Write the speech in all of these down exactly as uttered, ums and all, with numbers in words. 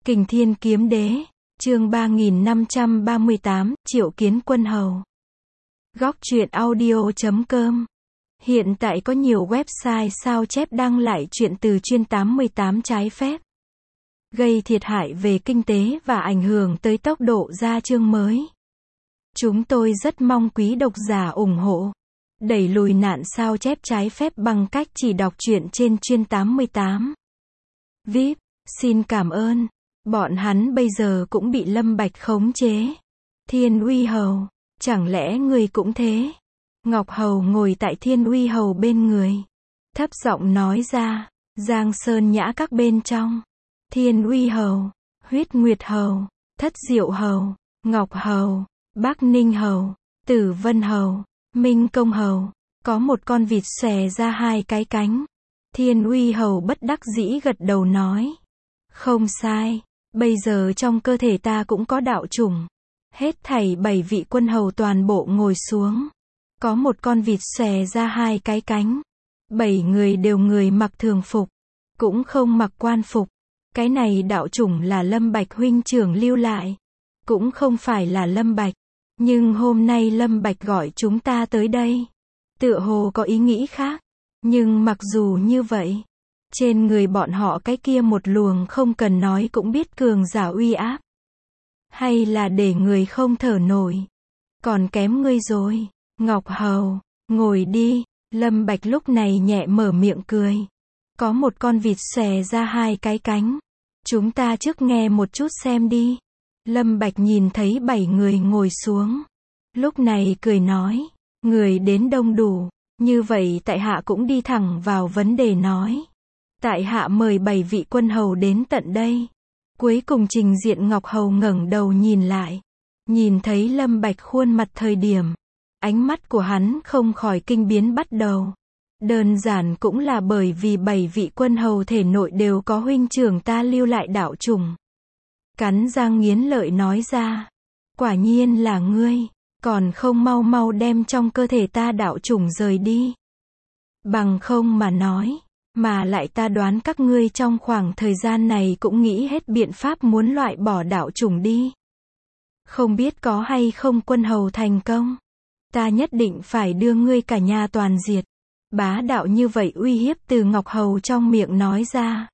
Kình Thiên Kiếm Đế, chương ba nghìn năm trăm ba mươi tám, Triệu Kiến Quân Hầu. Góc truyện audio chấm com. Hiện tại có nhiều website sao chép đăng lại truyện từ chuyên tám mươi tám trái phép, gây thiệt hại về kinh tế và ảnh hưởng tới tốc độ ra chương mới. Chúng tôi rất mong quý độc giả ủng hộ, đẩy lùi nạn sao chép trái phép bằng cách chỉ đọc truyện trên chuyên tám mươi tám. vê i pê, xin cảm ơn. Bọn hắn bây giờ cũng bị Lâm Bạch khống chế. Thiên Uy Hầu, chẳng lẽ người cũng thế? Ngọc Hầu ngồi tại Thiên Uy Hầu bên người, thấp giọng nói ra. Giang Sơn Nhã các bên trong, Thiên Uy Hầu, Huyết Nguyệt Hầu, Thất Diệu Hầu, Ngọc Hầu, Bắc Ninh Hầu, Tử Vân Hầu, Minh Công Hầu, có một con vịt xòe ra hai cái cánh. Thiên Uy Hầu bất đắc dĩ gật đầu nói, không sai, bây giờ trong cơ thể ta cũng có đạo chủng. Hết thảy bảy vị quân hầu toàn bộ ngồi xuống. Có một con vịt xòe ra hai cái cánh. Bảy người đều người mặc thường phục, cũng không mặc quan phục. Cái này đạo chủng là Lâm Bạch huynh trưởng lưu lại, cũng không phải là Lâm Bạch. Nhưng hôm nay Lâm Bạch gọi chúng ta tới đây, tựa hồ có ý nghĩ khác. Nhưng mặc dù như vậy, trên người bọn họ cái kia một luồng không cần nói cũng biết cường giả uy áp, hay là để người không thở nổi. Còn kém ngươi rồi, Ngọc Hầu, ngồi đi. Lâm Bạch lúc này nhẹ mở miệng cười. Có một con vịt xòe ra hai cái cánh. Chúng ta trước nghe một chút xem đi. Lâm Bạch nhìn thấy bảy người ngồi xuống, lúc này cười nói, người đến đông đủ, như vậy tại hạ cũng đi thẳng vào vấn đề nói. Tại hạ mời bảy vị quân hầu đến tận đây. Cuối cùng trình diện Ngọc Hầu ngẩng đầu nhìn lại, nhìn thấy Lâm Bạch khuôn mặt thời điểm, ánh mắt của hắn không khỏi kinh biến bắt đầu. Đơn giản cũng là bởi vì bảy vị quân hầu thể nội đều có huynh trưởng ta lưu lại đạo chủng. Cắn răng nghiến lợi nói ra, quả nhiên là ngươi, còn không mau mau đem trong cơ thể ta đạo chủng rời đi. Bằng không mà nói, mà lại ta đoán các ngươi trong khoảng thời gian này cũng nghĩ hết biện pháp muốn loại bỏ đạo chủng đi. Không biết có hay không quân hầu thành công, ta nhất định phải đưa ngươi cả nhà toàn diệt. Bá đạo như vậy uy hiếp từ Ngọc Hầu trong miệng nói ra.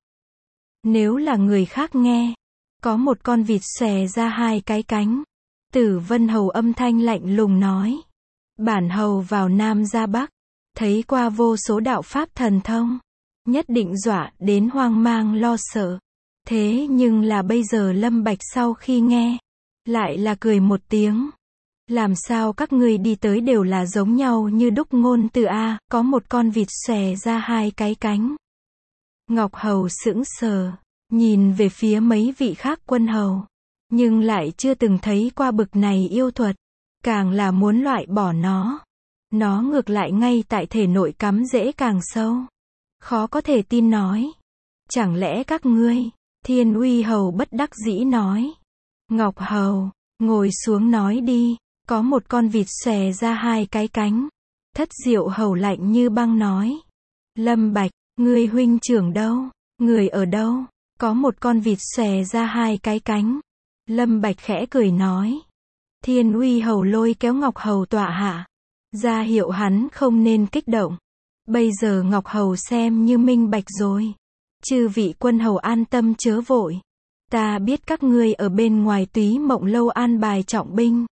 Nếu là người khác nghe, có một con vịt xòe ra hai cái cánh. Tử Vân Hầu âm thanh lạnh lùng nói, bản hầu vào Nam ra Bắc, thấy qua vô số đạo pháp thần thông, nhất định dọa đến hoang mang lo sợ. Thế nhưng là bây giờ Lâm Bạch sau khi nghe, lại là cười một tiếng. Làm sao các ngươi đi tới đều là giống nhau như đúc ngôn từ a, có một con vịt xòe ra hai cái cánh. Ngọc Hầu sững sờ, nhìn về phía mấy vị khác quân hầu, nhưng lại chưa từng thấy qua bực này yêu thuật, càng là muốn loại bỏ nó. Nó ngược lại ngay tại thể nội cắm rễ càng sâu. Khó có thể tin nói, chẳng lẽ các ngươi? Thiên Uy Hầu bất đắc dĩ nói. Ngọc Hầu, ngồi xuống nói đi. Có một con vịt xòe ra hai cái cánh. Thất Diệu Hầu lạnh như băng nói, Lâm Bạch, ngươi huynh trưởng đâu? Người ở đâu? Có một con vịt xòe ra hai cái cánh. Lâm Bạch khẽ cười nói. Thiên Uy Hầu lôi kéo Ngọc Hầu tọa hạ, ra hiệu hắn không nên kích động. Bây giờ Ngọc Hầu xem như minh bạch rồi. Chư vị quân hầu an tâm chớ vội. Ta biết các ngươi ở bên ngoài Túy Mộng Lâu an bài trọng binh,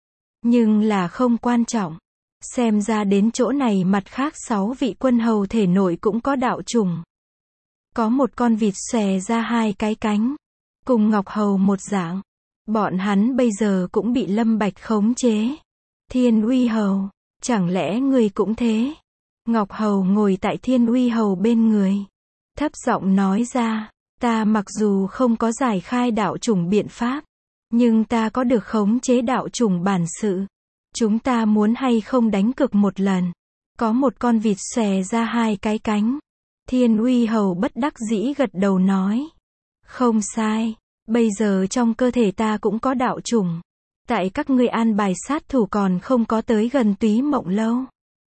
nhưng là không quan trọng. Xem ra đến chỗ này mặt khác sáu vị quân hầu thể nội cũng có đạo chủng. Có một con vịt xòe ra hai cái cánh, cùng Ngọc Hầu một dạng. Bọn hắn bây giờ cũng bị Lâm Bạch khống chế. Thiên Uy Hầu, chẳng lẽ người cũng thế? Ngọc Hầu ngồi tại Thiên Uy Hầu bên người, thấp giọng nói ra, ta mặc dù không có giải khai đạo chủng biện pháp, nhưng ta có được khống chế đạo chủng bản sự. Chúng ta muốn hay không đánh cược một lần? Có một con vịt xòe ra hai cái cánh. Thiên Uy Hầu bất đắc dĩ gật đầu nói, không sai, bây giờ trong cơ thể ta cũng có đạo chủng. Tại các ngươi an bài sát thủ còn không có tới gần Túy Mộng Lâu,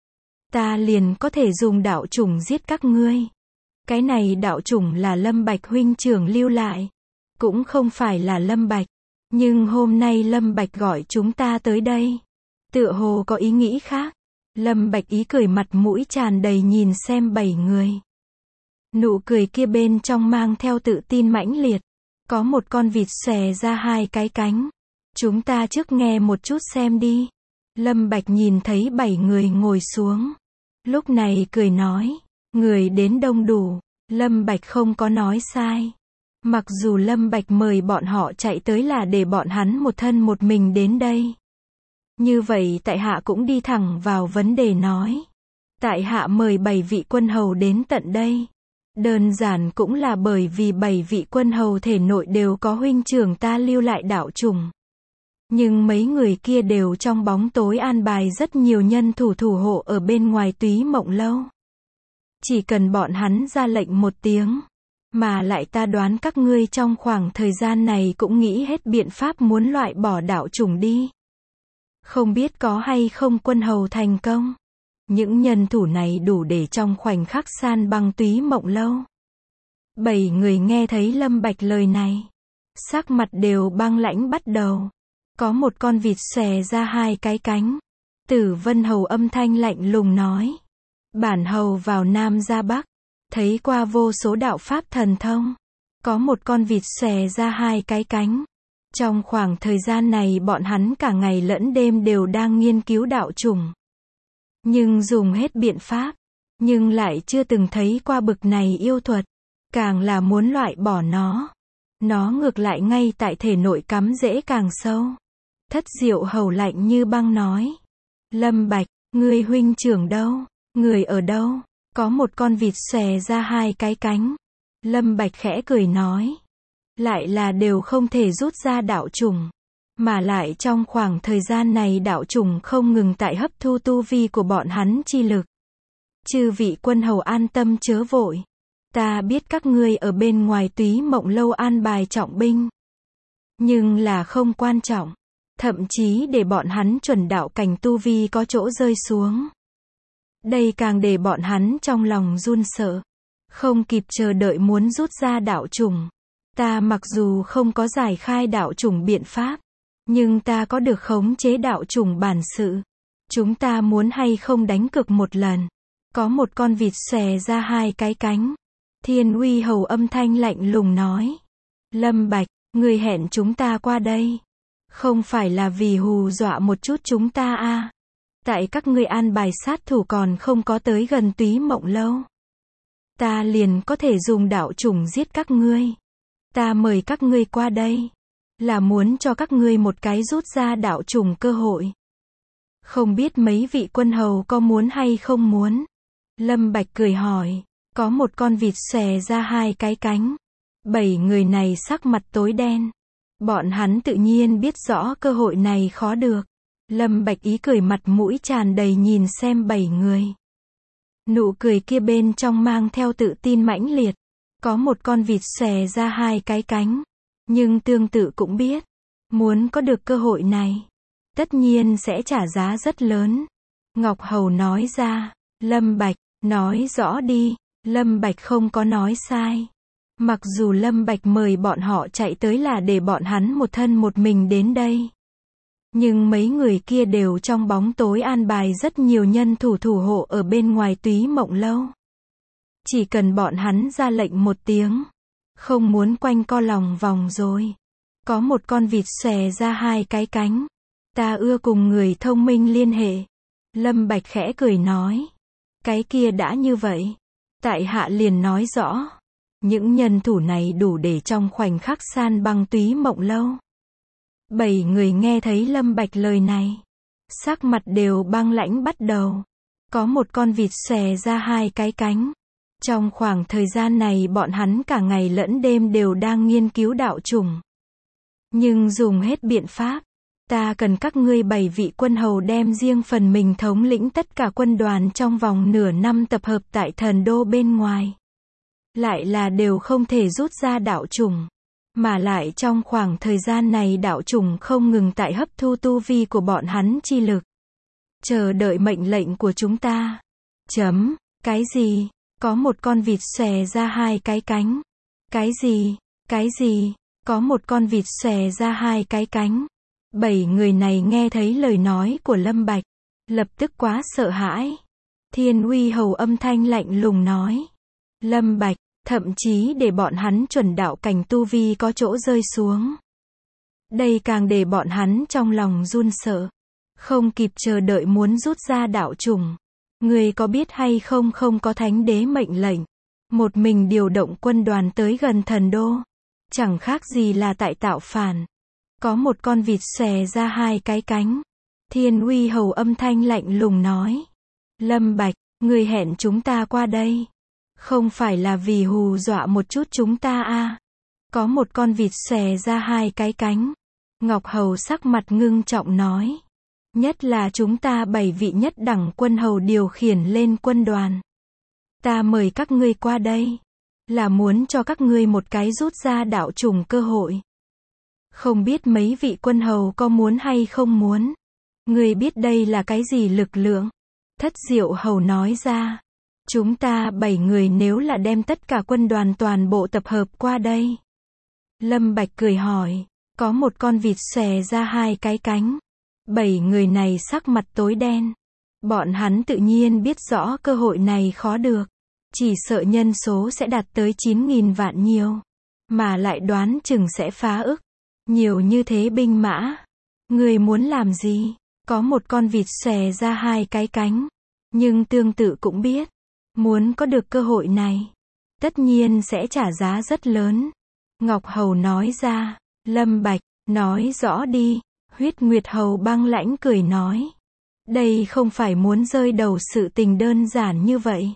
ta liền có thể dùng đạo chủng giết các ngươi. Cái này đạo chủng là Lâm Bạch huynh trưởng lưu lại, cũng không phải là Lâm Bạch. Nhưng hôm nay Lâm Bạch gọi chúng ta tới đây. Tựa hồ có ý nghĩ khác. Lâm Bạch ý cười mặt mũi tràn đầy nhìn xem bảy người. Nụ cười kia bên trong mang theo tự tin mãnh liệt. Có một con vịt xòe ra hai cái cánh. Chúng ta trước nghe một chút xem đi. Lâm Bạch nhìn thấy bảy người ngồi xuống. Lúc này cười nói. Người đến đông đủ. Lâm Bạch không có nói sai. Mặc dù Lâm Bạch mời bọn họ chạy tới là để bọn hắn một thân một mình đến đây. Như vậy tại hạ cũng đi thẳng vào vấn đề nói. Tại hạ mời bảy vị quân hầu đến tận đây. Đơn giản cũng là bởi vì bảy vị quân hầu thể nội đều có huynh trưởng ta lưu lại đạo chủng. Nhưng mấy người kia đều trong bóng tối an bài rất nhiều nhân thủ thủ hộ ở bên ngoài Túy Mộng Lâu. Chỉ cần bọn hắn ra lệnh một tiếng. Mà lại ta đoán các ngươi trong khoảng thời gian này cũng nghĩ hết biện pháp muốn loại bỏ đạo chủng đi. Không biết có hay không quân hầu thành công. Những nhân thủ này đủ để trong khoảnh khắc san băng Túy Mộng Lâu. Bảy người nghe thấy Lâm Bạch lời này. Sắc mặt đều băng lãnh bắt đầu. Có một con vịt xòe ra hai cái cánh. Tử Vân Hầu âm thanh lạnh lùng nói. Bản hầu vào Nam ra Bắc. Thấy qua vô số đạo pháp thần thông. Có một con vịt xòe ra hai cái cánh. Trong khoảng thời gian này bọn hắn cả ngày lẫn đêm đều đang nghiên cứu đạo chủng. Nhưng dùng hết biện pháp. Nhưng lại chưa từng thấy qua bực này yêu thuật. Càng là muốn loại bỏ nó. Nó ngược lại ngay tại thể nội cắm rễ càng sâu. Thất Diệu Hầu lạnh như băng nói. Lâm Bạch, người huynh trưởng đâu? Người ở đâu? Có một con vịt xòe ra hai cái cánh. Lâm Bạch khẽ cười nói. Lại là đều không thể rút ra đạo chủng. Mà lại trong khoảng thời gian này đạo chủng không ngừng tại hấp thu tu vi của bọn hắn chi lực. Chư vị quân hầu an tâm chớ vội. Ta biết các ngươi ở bên ngoài Túy Mộng Lâu an bài trọng binh. Nhưng là không quan trọng. Thậm chí để bọn hắn chuẩn đạo cảnh tu vi có chỗ rơi xuống. Đây càng để bọn hắn trong lòng run sợ. Không kịp chờ đợi muốn rút ra đạo chủng. Ta mặc dù không có giải khai đạo chủng biện pháp. Nhưng ta có được khống chế đạo chủng bản sự. Chúng ta muốn hay không đánh cược một lần. Có một con vịt xòe ra hai cái cánh. Thiên Uy Hầu âm thanh lạnh lùng nói. Lâm Bạch, người hẹn chúng ta qua đây. Không phải là vì hù dọa một chút chúng ta à. Tại các ngươi an bài sát thủ còn không có tới gần Túy Mộng Lâu. Ta liền có thể dùng đạo chủng giết các ngươi. Ta mời các ngươi qua đây. Là muốn cho các ngươi một cái rút ra đạo chủng cơ hội. Không biết mấy vị quân hầu có muốn hay không muốn. Lâm Bạch cười hỏi. Có một con vịt xòe ra hai cái cánh. Bảy người này sắc mặt tối đen. Bọn hắn tự nhiên biết rõ cơ hội này khó được. Lâm Bạch ý cười mặt mũi tràn đầy nhìn xem bảy người. Nụ cười kia bên trong mang theo tự tin mãnh liệt. Có một con vịt xòe ra hai cái cánh. Nhưng tương tự cũng biết. Muốn có được cơ hội này. Tất nhiên sẽ trả giá rất lớn. Ngọc Hầu nói ra. Lâm Bạch, nói rõ đi. Lâm Bạch không có nói sai. Mặc dù Lâm Bạch mời bọn họ chạy tới là để bọn hắn một thân một mình đến đây. Nhưng mấy người kia đều trong bóng tối an bài rất nhiều nhân thủ thủ hộ ở bên ngoài Túy Mộng Lâu. Chỉ cần bọn hắn ra lệnh một tiếng. Không muốn quanh co lòng vòng rồi. Có một con vịt xòe ra hai cái cánh. Ta ưa cùng người thông minh liên hệ. Lâm Bạch khẽ cười nói. Cái kia đã như vậy. Tại hạ liền nói rõ. Những nhân thủ này đủ để trong khoảnh khắc san băng Túy Mộng Lâu. Bảy người nghe thấy Lâm Bạch lời này. Sắc mặt đều băng lãnh bắt đầu. Có một con vịt xòe ra hai cái cánh. Trong khoảng thời gian này bọn hắn cả ngày lẫn đêm đều đang nghiên cứu đạo chủng. Nhưng dùng hết biện pháp. Ta cần các ngươi bảy vị quân hầu đem riêng phần mình thống lĩnh tất cả quân đoàn trong vòng nửa năm tập hợp tại thần đô bên ngoài. Lại là đều không thể rút ra đạo chủng. Mà lại trong khoảng thời gian này đạo chủng không ngừng tại hấp thu tu vi của bọn hắn chi lực. Chờ đợi mệnh lệnh của chúng ta. Chấm. Cái gì? Có một con vịt xòe ra hai cái cánh. Cái gì? Cái gì? Có một con vịt xòe ra hai cái cánh. Bảy người này nghe thấy lời nói của Lâm Bạch, lập tức quá sợ hãi. Thiên Uy Hầu âm thanh lạnh lùng nói. Lâm Bạch, thậm chí để bọn hắn chuẩn đạo cảnh tu vi có chỗ rơi xuống. Đây càng để bọn hắn trong lòng run sợ. Không kịp chờ đợi muốn rút ra đạo chủng. Người có biết hay không không có thánh đế mệnh lệnh. Một mình điều động quân đoàn tới gần thần đô. Chẳng khác gì là tại tạo phản. Có một con vịt xòe ra hai cái cánh. Thiên Uy Hầu âm thanh lạnh lùng nói. Lâm Bạch, người hẹn chúng ta qua đây. Không phải là vì hù dọa một chút chúng ta à. Có một con vịt xòe ra hai cái cánh. Ngọc Hầu sắc mặt ngưng trọng nói. Nhất là chúng ta bảy vị nhất đẳng quân hầu điều khiển lên quân đoàn. Ta mời các ngươi qua đây. Là muốn cho các ngươi một cái rút ra đạo chủng cơ hội. Không biết mấy vị quân hầu có muốn hay không muốn. Ngươi biết đây là cái gì lực lượng? Thất Diệu Hầu nói ra. Chúng ta bảy người nếu là đem tất cả quân đoàn toàn bộ tập hợp qua đây. Lâm Bạch cười hỏi. Có một con vịt xòe ra hai cái cánh. Bảy người này sắc mặt tối đen. Bọn hắn tự nhiên biết rõ cơ hội này khó được. Chỉ sợ nhân số sẽ đạt tới chín nghìn vạn nhiều. Mà lại đoán chừng sẽ phá ức. Nhiều như thế binh mã. Người muốn làm gì? Có một con vịt xòe ra hai cái cánh. Nhưng tương tự cũng biết. Muốn có được cơ hội này. Tất nhiên sẽ trả giá rất lớn. Ngọc Hầu nói ra. Lâm Bạch, nói rõ đi. Huyết Nguyệt Hầu băng lãnh cười nói. Đây không phải muốn rơi đầu sự tình đơn giản như vậy.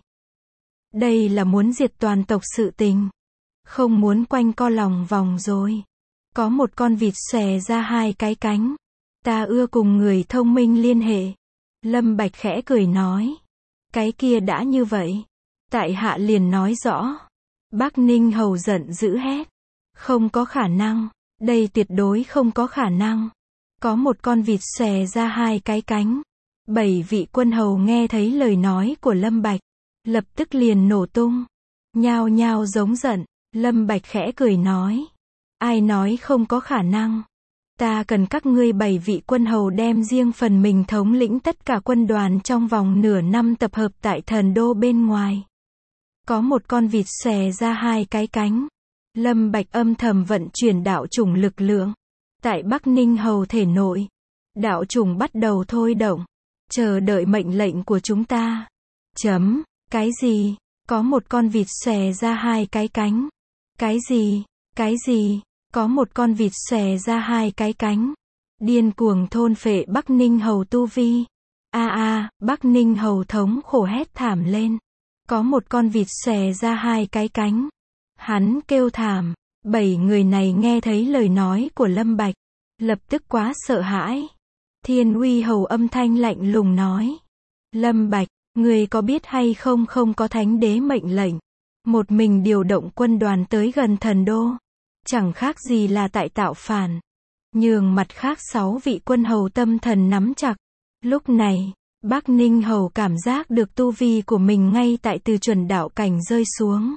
Đây là muốn diệt toàn tộc sự tình. Không muốn quanh co lòng vòng rồi. Có một con vịt xòe ra hai cái cánh. Ta ưa cùng người thông minh liên hệ. Lâm Bạch khẽ cười nói. Cái kia đã như vậy. Tại hạ liền nói rõ. Bắc Ninh Hầu giận dữ hét. Không có khả năng. Đây tuyệt đối không có khả năng. Có một con vịt xòe ra hai cái cánh. Bảy vị quân hầu nghe thấy lời nói của Lâm Bạch. Lập tức liền nổ tung. Nhao nhao giống giận. Lâm Bạch khẽ cười nói. Ai nói không có khả năng. Ta cần các ngươi bảy vị quân hầu đem riêng phần mình thống lĩnh tất cả quân đoàn trong vòng nửa năm tập hợp tại thần đô bên ngoài. Có một con vịt xòe ra hai cái cánh. Lâm Bạch âm thầm vận chuyển đạo chủng lực lượng. Tại Bắc Ninh Hầu thể nội. Đạo chủng bắt đầu thôi động. Chờ đợi mệnh lệnh của chúng ta. Chấm. Cái gì? Có một con vịt xòe ra hai cái cánh. Cái gì? Cái gì? Có một con vịt xòe ra hai cái cánh. Điên cuồng thôn phệ Bắc Ninh Hầu tu vi. A a, Bắc Ninh Hầu thống khổ hét thảm lên. Có một con vịt xòe ra hai cái cánh. Hắn kêu thảm. Bảy người này nghe thấy lời nói của Lâm Bạch. Lập tức quá sợ hãi. Thiên Uy Hầu âm thanh lạnh lùng nói. Lâm Bạch, người có biết hay không không có thánh đế mệnh lệnh. Một mình điều động quân đoàn tới gần thần đô. Chẳng khác gì là tại tạo phản. Nhường mặt khác sáu vị quân hầu tâm thần nắm chặt. Lúc này, Bắc Ninh Hầu cảm giác được tu vi của mình ngay tại từ chuẩn đạo cảnh rơi xuống.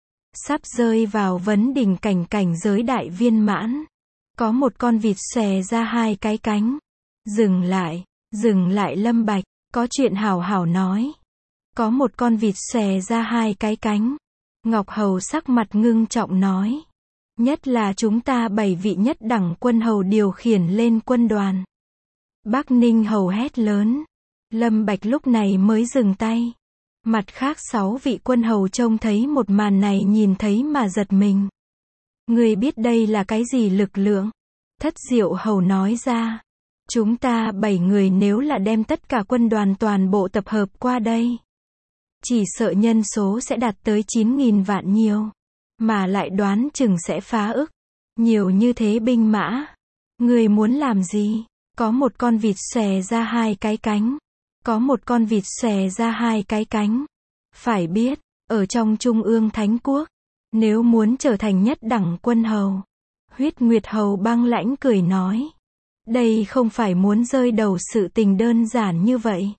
Sắp rơi vào vấn đỉnh cảnh cảnh giới đại viên mãn. Có một con vịt xòe ra hai cái cánh. Dừng lại, dừng lại Lâm Bạch, có chuyện hảo hảo nói. Có một con vịt xòe ra hai cái cánh. Ngọc Hầu sắc mặt ngưng trọng nói. Nhất là chúng ta bảy vị nhất đẳng quân hầu điều khiển lên quân đoàn. Bắc Ninh Hầu hét lớn. Lâm Bạch lúc này mới dừng tay. Mặt khác sáu vị quân hầu trông thấy một màn này nhìn thấy mà giật mình. Người biết đây là cái gì lực lượng? Thất Diệu Hầu nói ra. Chúng ta bảy người nếu là đem tất cả quân đoàn toàn bộ tập hợp qua đây. Chỉ sợ nhân số sẽ đạt tới chín nghìn vạn nhiều. Mà lại đoán chừng sẽ phá ức. Nhiều như thế binh mã. Người muốn làm gì? Có một con vịt xòe ra hai cái cánh. Có một con vịt xòe ra hai cái cánh. Phải biết, ở trong Trung ương Thánh Quốc, nếu muốn trở thành nhất đẳng quân hầu. Huyết Nguyệt Hầu băng lãnh cười nói. Đây không phải muốn rơi đầu sự tình đơn giản như vậy.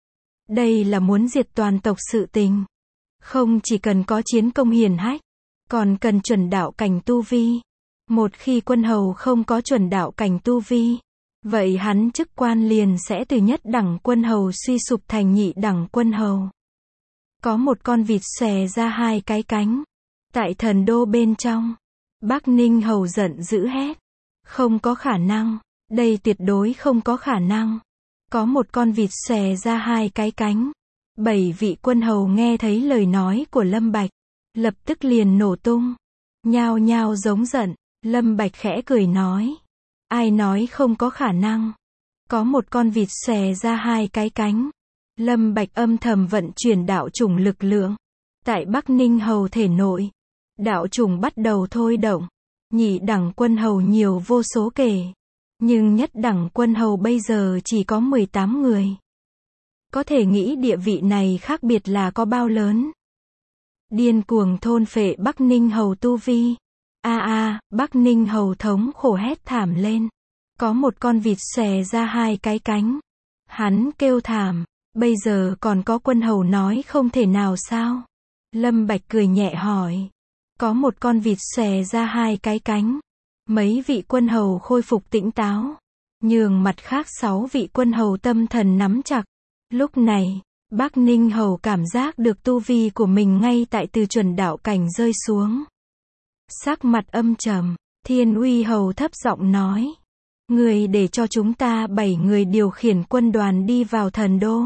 Đây là muốn diệt toàn tộc sự tình. Không chỉ cần có chiến công hiển hách, còn cần chuẩn đạo cảnh tu vi. Một khi quân hầu không có chuẩn đạo cảnh tu vi, vậy hắn chức quan liền sẽ từ nhất đẳng quân hầu suy sụp thành nhị đẳng quân hầu. Có một con vịt xòe ra hai cái cánh. Tại thần đô bên trong, Bắc Ninh hầu giận dữ hét. Không có khả năng, đây tuyệt đối không có khả năng. Có một con vịt xòe ra hai cái cánh. Bảy vị quân hầu nghe thấy lời nói của Lâm Bạch, lập tức liền nổ tung, nhao nhao giống giận. Lâm Bạch khẽ cười nói, ai nói không có khả năng? Có một con vịt xòe ra hai cái cánh. Lâm Bạch âm thầm vận chuyển đạo chủng lực lượng. Tại Bắc Ninh hầu thể nội, đạo chủng bắt đầu thôi động. Nhị đẳng quân hầu nhiều vô số kể, nhưng nhất đẳng quân hầu bây giờ chỉ có mười tám người. Có thể nghĩ địa vị này khác biệt là có bao lớn. Điên cuồng thôn phệ Bắc Ninh hầu tu vi. A a, Bắc Ninh hầu thống khổ hét thảm lên. Có một con vịt xòe ra hai cái cánh. Hắn kêu thảm, bây giờ còn có quân hầu nói không thể nào sao? Lâm Bạch cười nhẹ hỏi. Có một con vịt xòe ra hai cái cánh. Mấy vị quân hầu khôi phục tỉnh táo, nhường mặt khác sáu vị quân hầu tâm thần nắm chặt. Lúc này, Bắc Ninh hầu cảm giác được tu vi của mình ngay tại từ chuẩn đạo cảnh rơi xuống. Sắc mặt âm trầm, Thiên Uy hầu thấp giọng nói. Người để cho chúng ta bảy người điều khiển quân đoàn đi vào thần đô.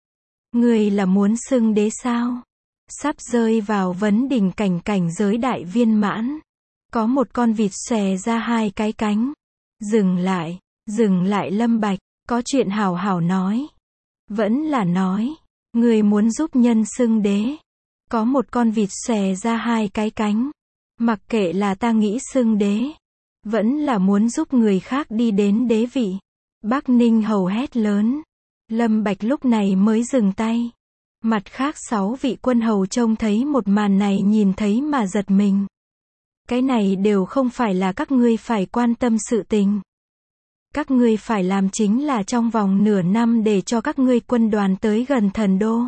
Người là muốn xưng đế sao? Sắp rơi vào vấn đỉnh cảnh cảnh giới đại viên mãn. Có một con vịt xòe ra hai cái cánh. Dừng lại, dừng lại Lâm Bạch, có chuyện hảo hảo nói. Vẫn là nói, người muốn giúp nhân xưng đế. Có một con vịt xòe ra hai cái cánh. Mặc kệ là ta nghĩ xưng đế, vẫn là muốn giúp người khác đi đến đế vị. Bắc Ninh hầu hét lớn. Lâm Bạch lúc này mới dừng tay. Mặt khác sáu vị quân hầu trông thấy một màn này nhìn thấy mà giật mình. Cái này đều không phải là các ngươi phải quan tâm sự tình. Các ngươi phải làm chính là trong vòng nửa năm để cho các ngươi quân đoàn tới gần thần đô.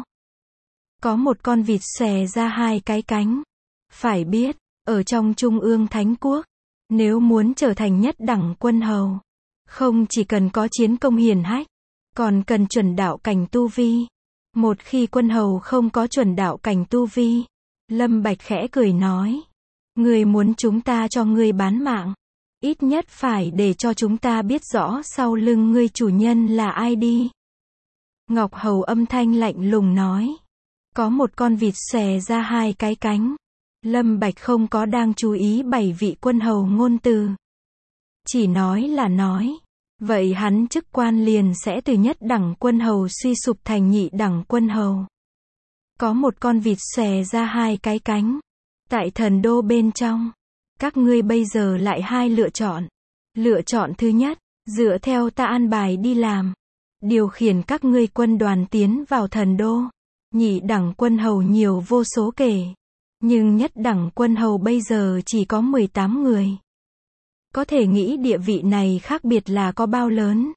Có một con vịt xòe ra hai cái cánh. Phải biết, ở trong Trung ương Thánh Quốc, nếu muốn trở thành nhất đẳng quân hầu, không chỉ cần có chiến công hiển hách, còn cần chuẩn đạo cảnh tu vi. Một khi quân hầu không có chuẩn đạo cảnh tu vi, Lâm Bạch khẽ cười nói. Người muốn chúng ta cho ngươi bán mạng, ít nhất phải để cho chúng ta biết rõ sau lưng ngươi chủ nhân là ai đi. Ngọc hầu âm thanh lạnh lùng nói. Có một con vịt xòe ra hai cái cánh. Lâm Bạch không có đang chú ý bảy vị quân hầu ngôn từ. Chỉ nói là nói. Vậy hắn chức quan liền sẽ từ nhất đẳng quân hầu suy sụp thành nhị đẳng quân hầu. Có một con vịt xòe ra hai cái cánh. Tại thần đô bên trong, các ngươi bây giờ lại hai lựa chọn. Lựa chọn thứ nhất, dựa theo ta an bài đi làm. Điều khiển các ngươi quân đoàn tiến vào thần đô. Nhị đẳng quân hầu nhiều vô số kể. Nhưng nhất đẳng quân hầu bây giờ chỉ có mười tám người. Có thể nghĩ địa vị này khác biệt là có bao lớn.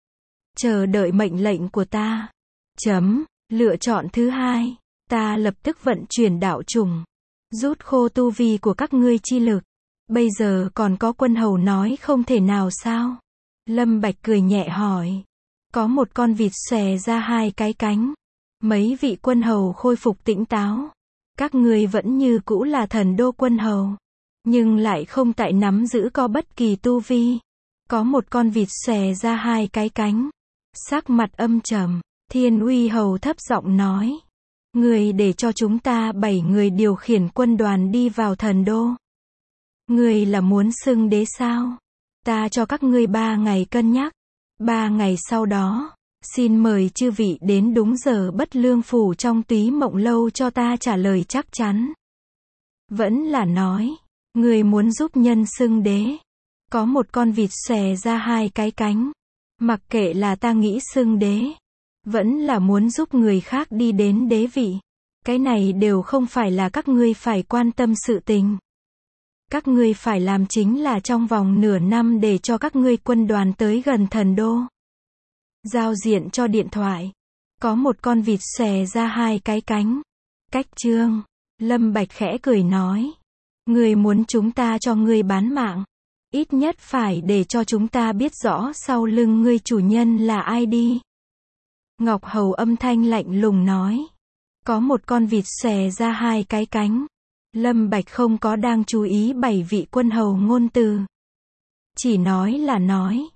Chờ đợi mệnh lệnh của ta. Chấm. Lựa chọn thứ hai, ta lập tức vận chuyển đạo chủng. Rút khô tu vi của các ngươi chi lực. Bây giờ còn có quân hầu nói không thể nào sao? Lâm Bạch cười nhẹ hỏi. Có một con vịt xòe ra hai cái cánh. Mấy vị quân hầu khôi phục tỉnh táo. Các ngươi vẫn như cũ là thần đô quân hầu, nhưng lại không tại nắm giữ có bất kỳ tu vi. Có một con vịt xòe ra hai cái cánh. Sắc mặt âm trầm, Thiên Uy hầu thấp giọng nói. Người để cho chúng ta bảy người điều khiển quân đoàn đi vào thần đô. Người là muốn xưng đế sao? Ta cho các ngươi ba ngày cân nhắc. Ba ngày sau đó, xin mời chư vị đến đúng giờ Bất Lương phủ trong Túy Mộng lâu cho ta trả lời chắc chắn. Vẫn là nói, người muốn giúp nhân xưng đế. Có một con vịt xòe ra hai cái cánh. Mặc kệ là ta nghĩ xưng đế, vẫn là muốn giúp người khác đi đến đế vị. Cái này đều không phải là các ngươi phải quan tâm sự tình. Các ngươi phải làm chính là trong vòng nửa năm để cho các ngươi quân đoàn tới gần thần đô. Giao diện cho điện thoại. Có một con vịt xòe ra hai cái cánh. Cách chương. Lâm Bạch khẽ cười nói. Người muốn chúng ta cho ngươi bán mạng, Ít nhất phải để cho chúng ta biết rõ sau lưng ngươi chủ nhân là ai đi. Ngọc Hầu âm thanh lạnh lùng nói. Có một con vịt xòe ra hai cái cánh. Lâm Bạch không có đang chú ý bảy vị quân hầu ngôn từ. Chỉ nói là nói.